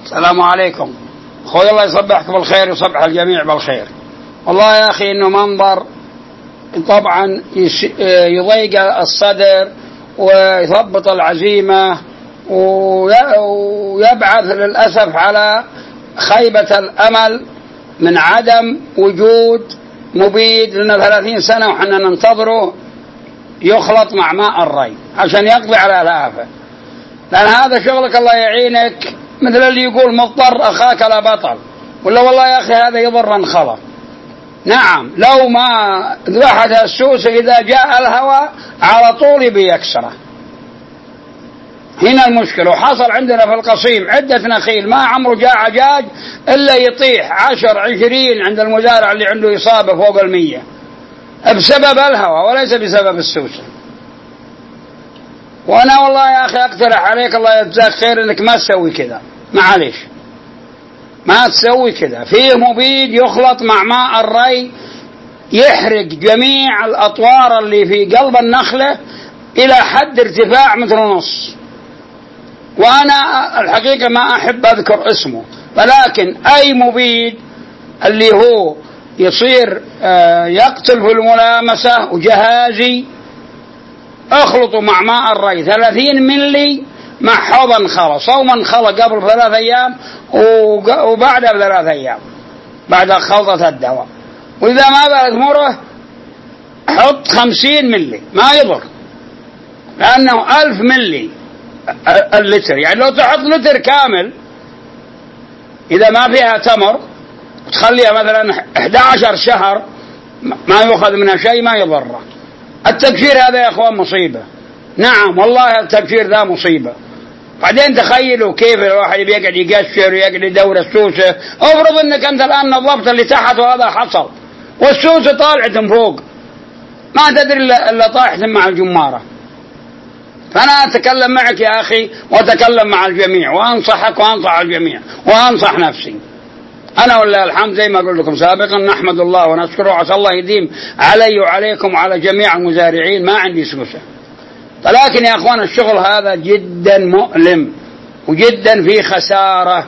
السلام عليكم. أخوي الله يصبحك بالخير ويصبح الجميع بالخير. والله يا أخي إنه منظر طبعا يضيق الصدر ويثبط العزيمة ويبعث للأسف على خيبة الأمل من عدم وجود مبيد. لنا 30 سنة وحنا ننتظره يخلط مع ماء الري عشان يقضي على الآفة، لأن هذا شغلك الله يعينك، مثل اللي يقول مضطر أخاك لا بطل، ولا والله يا أخي هذا يضر من خلق. نعم لو ما ذبحت السوس إذا جاء الهوى على طول بيكسره. هنا المشكلة. وحصل عندنا في القصيم عدة نخيل ما عمره جاء عجاج إلا يطيح 10-20 عند المزارع اللي عنده إصابة فوق 100 بسبب الهوى وليس بسبب السوسة. وأنا والله يا أخي أقترح عليك الله يجزاك خير إنك ما تسوي كذا، معليش ما تسوي كذا. فيه مبيد يخلط مع ماء الري يحرق جميع الأطوار اللي في قلب النخلة إلى حد ارتفاع 1.5 متر. وأنا الحقيقة ما أحب أذكر اسمه، ولكن أي مبيد اللي هو يصير يقتل في الملامسة وجهازي اخلطوا مع ماء الري 30 ملي مع حوض انخلى، صوم انخلى قبل 3 أيام وبعدها ب3 أيام بعد خلطة الدواء. وإذا ما بلت مره حط 50 ملي ما يضر، لأنه 1000 ملي اللتر، يعني لو تحط لتر كامل إذا ما فيها تمر وتخليها مثلا 11 شهر ما يأخذ منها شيء ما يضره. التبشير هذا يا أخوان مصيبة. نعم والله التبشير ذا مصيبة. بعدين تخيلوا كيف الواحد يقعد يقشر ويقعد يدور السوسة. افرض انك انت الآن نظفت اللي تحت وهذا حصل والسوسة طالعت من فوق ما تدري الا طاحت مع الجمارة. فأنا أتكلم معك يا أخي وأتكلم مع الجميع وأنصحك وأنصح الجميع وأنصح نفسي. أنا والله الحمد زي ما قلت لكم سابقا نحمد الله ونشكره وعسى الله يديم علي وعليكم وعلى جميع المزارعين ما عندي سوسة. ولكن يا أخوان الشغل هذا جدا مؤلم وجدا فيه خسارة.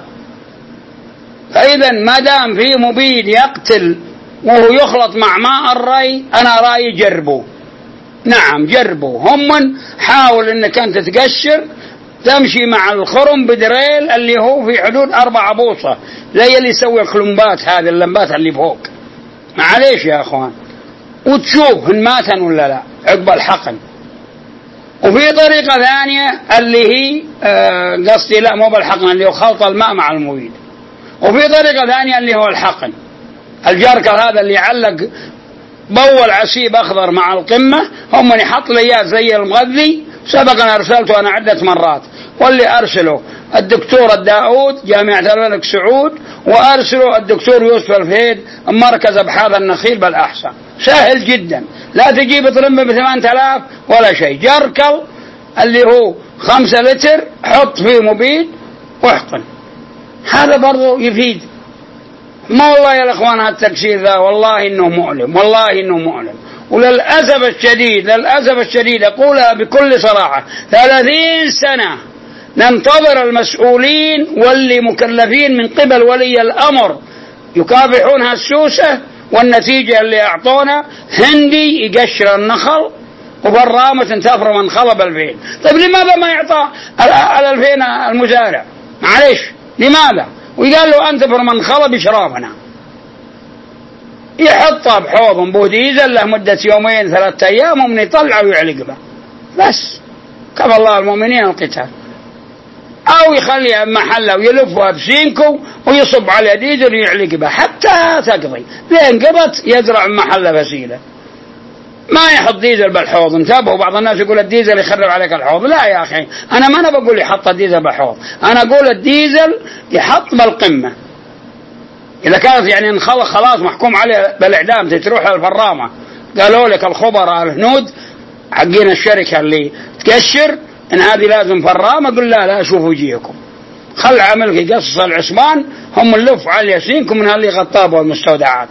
فإذا ما دام فيه مبيد يقتل وهو يخلط مع ماء الري أنا رأيي جربوا. نعم جربوا. هم حاول انك انت تقشر تمشي مع الخرم بدريل اللي هو في حدود 4 بوصة زي اللي يسوي الكلمبات هذه اللمبات اللي فوق، معليش يا اخوان، وتشوف ان ماتن ولا لا عقب الحقن. وفي طريقة ثانية اللي هي قصدي لا مو بالحقن اللي هو خلط الماء مع المبيد. وفي طريقة ثانية اللي هو الحقن، الجركر هذا اللي يعلق بول عسيب أخضر مع القمة، هم يحط ليات زي المغذي سبقا أرسلته أنا عدة مرات، واللي أرسله الدكتور الداود جامعة الملك سعود، وأرسله الدكتور يوسف الفهيد مركز أبحاث النخيل بالأحساء. سهل جدا، لا تجيب طرمبة ب8000 ولا شيء، جركل اللي هو 5 لتر حط فيه مبيد واحقن، هذا برضو يفيد. ما والله يا الأخوان هالتكسير ذا والله إنه مؤلم، والله إنه مؤلم. وللأسف الشديد للأسف الشديد أقولها بكل صراحة 30 سنة ننتظر المسؤولين واللي مكلفين من قبل ولي الأمر يكافحون هالسوسة، والنتيجة اللي أعطونا هندي يقشر النخل وبرامة تفر من خلب 2000. طيب لماذا ما يعطى 2000 المزارع؟ معليش لماذا؟ ويقال له أنت من خلب إشرافنا، يحطها بحوض بو ديزل له مدة 2-3 أيام ومن يطلع ويعلق به بس، كفى الله المؤمنين القتال. أو يخليها محلة ويلفها بسينكو ويصب على ديزل ويعلق به حتى تقضي، لين قضت يزرع محلة فسيلة. ما يحط ديزل بالحوض. انتبهوا، بعض الناس يقول الديزل يخرب عليك الحوض. لا يا أخي، أنا ما بقول يحط الديزل بالحوض، أنا أقول الديزل يحط بالقمة. إذا كانت يعني خلاص محكوم عليه بالإعدام تروح الفرامة، قالوا لك الخبراء الهنود حقين الشركة اللي تكشر إن هذه لازم فرامة، قل لا شوفوا وجيهكم، خل عملك يقصص العثمان، هم اللف على اليسينكم من اللي غطابوا المستودعات،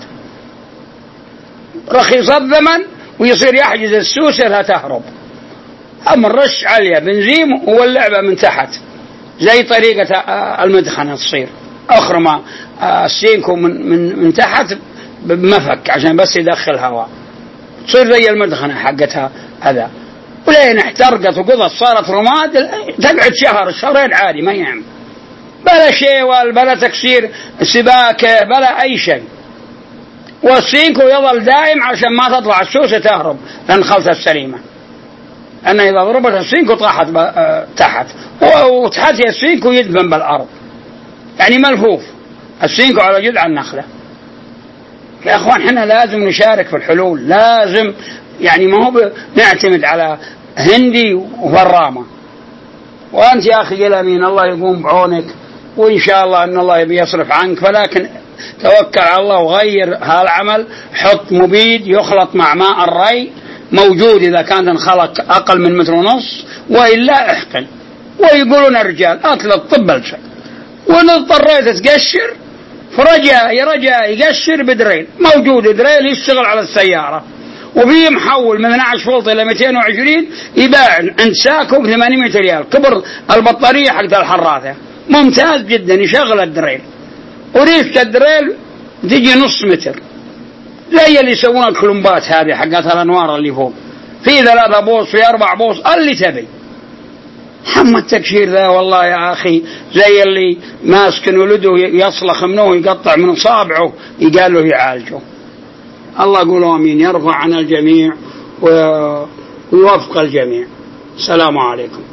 رخيص الثمن ويصير يحجز السوسة لا تهرب. أما الرش عليها بنزيم واللعبة من تحت زي طريقة المدخنة تصير أخرمة السينكو من تحت بمفك عشان بس يدخل هواء، تصير زي المدخنة حقتها هذا، ولين احترقت وقضت صارت رماد تقعد شهر شهرين عادي ما يعمل بلا شيء بلا تكسير سباكة بلا أي شيء. والسينكو يظل دائم عشان ما تطلع السوسة تهرب لأن خلطة السليمة، أنه إذا ضربت السينكو طاحت تحت وتحت السينكو يدفن بالأرض، يعني ملفوف السينكو على جذع النخلة. يا أخوان حنا لازم نشارك في الحلول، لازم يعني ما هو نعتمد على هندي وفرامة. وأنت يا أخي الأمين الله يقوم بعونك، وإن شاء الله أن الله يبي يصرف عنك، ولكن توكل على الله وغير هالعمل، حط مبيد يخلط مع ماء الري موجود إذا كان انخلق أقل من 1.5 متر، وإلا احقن. ويقولون الرجال أطلق طب الشيء، وإن اضطريت تقشر فرجاء يقشر بدريل، موجود دريل يشتغل على السيارة، وفيه محول من 12 فولت إلى 220 يباع عند ساكو ب800 ريال، كبر البطارية حق الحراثة ممتاز جدا يشغل الدريل، وريشة الدريل تجي 0.5 متر، زي اللي يسوون الكلمبات هذه حقت الأنوار اللي فوق، في 3 بوص في 4 بوص اللي تبي. حم التكشير ذا والله يا أخي زي اللي ماسك ولده يصلخ منه ويقطع من صابعه يقال له يعالجه. الله قولوا آمين، يرفع عن الجميع ويوفق الجميع. السلام عليكم.